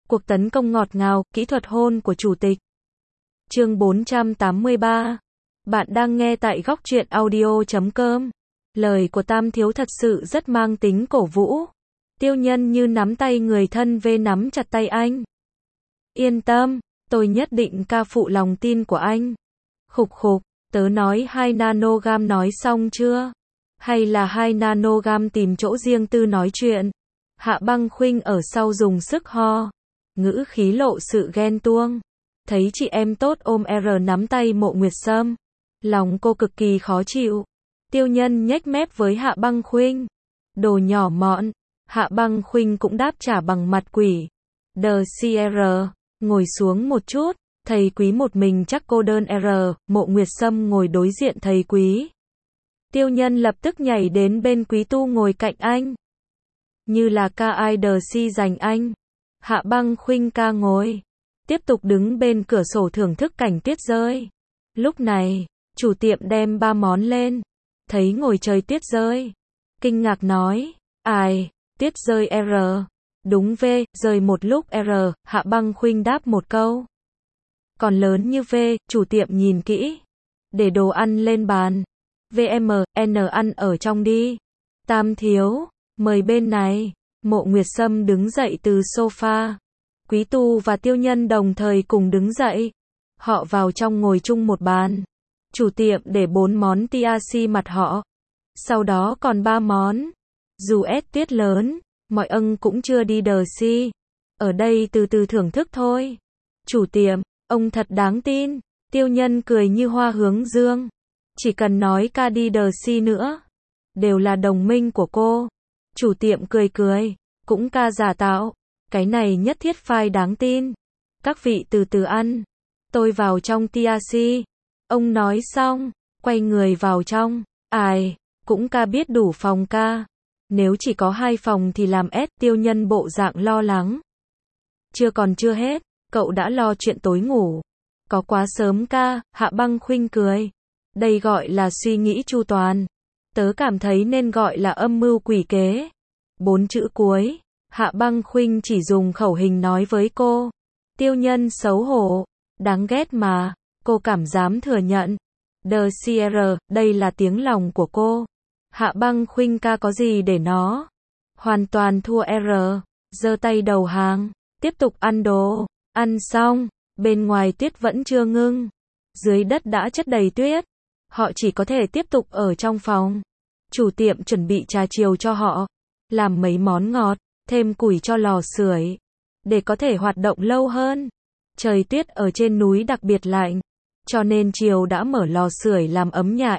Cuộc tấn công ngọt ngào, kỹ thuật hôn của chủ tịch. Chương 483. Bạn đang nghe tại góc truyện audio.com. Lời của Tam Thiếu thật sự rất mang tính cổ vũ. Tiêu Nhân như nắm tay người thân về nắm chặt tay anh. Yên tâm, tôi nhất định ca phụ lòng tin của anh. Khục khục, tớ nói 2 nanogam nói xong chưa? Hay là 2 nanogam tìm chỗ riêng tư nói chuyện? Hạ Băng Khuynh ở sau dùng sức ho. Ngữ khí lộ sự ghen tuông. Thấy chị em tốt ôm nắm tay Mộ Nguyệt Sâm. Lòng cô cực kỳ khó chịu. Tiêu Nhân nhếch mép với Hạ Băng Khuynh. Đồ nhỏ mọn. Hạ Băng Khuynh cũng đáp trả bằng mặt quỷ. Đờ CR. Ngồi xuống một chút. Thầy Quý một mình chắc cô đơn Mộ Nguyệt Sâm ngồi đối diện thầy Quý. Tiêu Nhân lập tức nhảy đến bên Quý Tu ngồi cạnh anh. Như là ca ai đờ si dành anh. Hạ Băng Khuynh ca ngồi. Tiếp tục đứng bên cửa sổ thưởng thức cảnh tuyết rơi. Lúc này, chủ tiệm đem 3 món lên. Thấy ngồi trời tuyết rơi. Kinh ngạc nói, ai, tuyết rơi Đúng V, rơi một lúc Hạ Băng Khuynh đáp một câu. Còn lớn như V, chủ tiệm nhìn kỹ. Để đồ ăn lên bàn. N ăn ở trong đi. Tam Thiếu, mời bên này. Mộ Nguyệt Sâm đứng dậy từ sofa. Quý Tu và Tiêu Nhân đồng thời cùng đứng dậy. Họ vào trong ngồi chung một bàn. Chủ tiệm để 4 món TRC mặt họ. Sau đó còn 3 món. Dù tuyết lớn, mọi ân cũng chưa đi đờ si. Ở đây từ từ thưởng thức thôi. Chủ tiệm, ông thật đáng tin. Tiêu Nhân cười như hoa hướng dương. Chỉ cần nói ca đi đờ si nữa. Đều là đồng minh của cô. Chủ tiệm cười cười. Cũng ca giả tạo. Cái này nhất thiết phải đáng tin. Các vị từ từ ăn. Tôi vào trong TRC. Ông nói xong. Quay người vào trong. Ai. Cũng ca biết đủ phòng ca. Nếu chỉ có 2 phòng thì làm Tiêu Nhân bộ dạng lo lắng. Chưa hết. Cậu đã lo chuyện tối ngủ. Có quá sớm ca. Hạ Băng Khuynh cười. Đây gọi là suy nghĩ chu toàn. Tớ cảm thấy nên gọi là âm mưu quỷ kế. 4 chữ cuối. Hạ Băng Khuynh chỉ dùng khẩu hình nói với cô. Tiêu Nhân xấu hổ. Đáng ghét mà. Cô cảm dám thừa nhận. Đờ CR, đây là tiếng lòng của cô. Hạ Băng Khuynh ca có gì để nó. Hoàn toàn thua giơ tay đầu hàng. Tiếp tục ăn đồ. Ăn xong. Bên ngoài tuyết vẫn chưa ngưng. Dưới đất đã chất đầy tuyết. Họ chỉ có thể tiếp tục ở trong phòng. Chủ tiệm chuẩn bị trà chiều cho họ. Làm mấy món ngọt. Thêm củi cho lò sưởi. Để có thể hoạt động lâu hơn. Trời tuyết ở trên núi đặc biệt lạnh. Cho nên chiều đã mở lò sưởi làm ấm nhà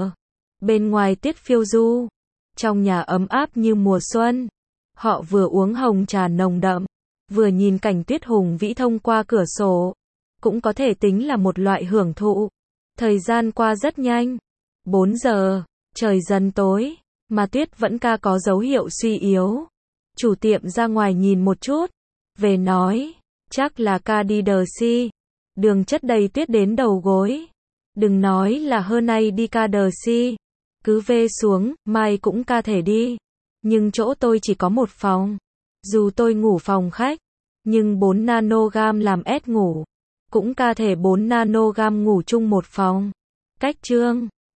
Bên ngoài tuyết phiêu du. Trong nhà ấm áp như mùa xuân. Họ vừa uống hồng trà nồng đậm. Vừa nhìn cảnh tuyết hùng vĩ thông qua cửa sổ. Cũng có thể tính là một loại hưởng thụ. Thời gian qua rất nhanh. 4 giờ. Trời dần tối. Mà tuyết vẫn ca có dấu hiệu suy yếu. Chủ tiệm ra ngoài nhìn một chút. Về nói. Chắc là ca đi đờ si. Đường chất đầy tuyết đến đầu gối. Đừng nói là hơn nay đi ca đờ si. Cứ về xuống, mai cũng ca thể đi. Nhưng chỗ tôi chỉ có 1 phòng. Dù tôi ngủ phòng khách. Nhưng 4 nanogam làm ngủ. Cũng ca thể 4 nanogam ngủ chung một phòng. Cách chương.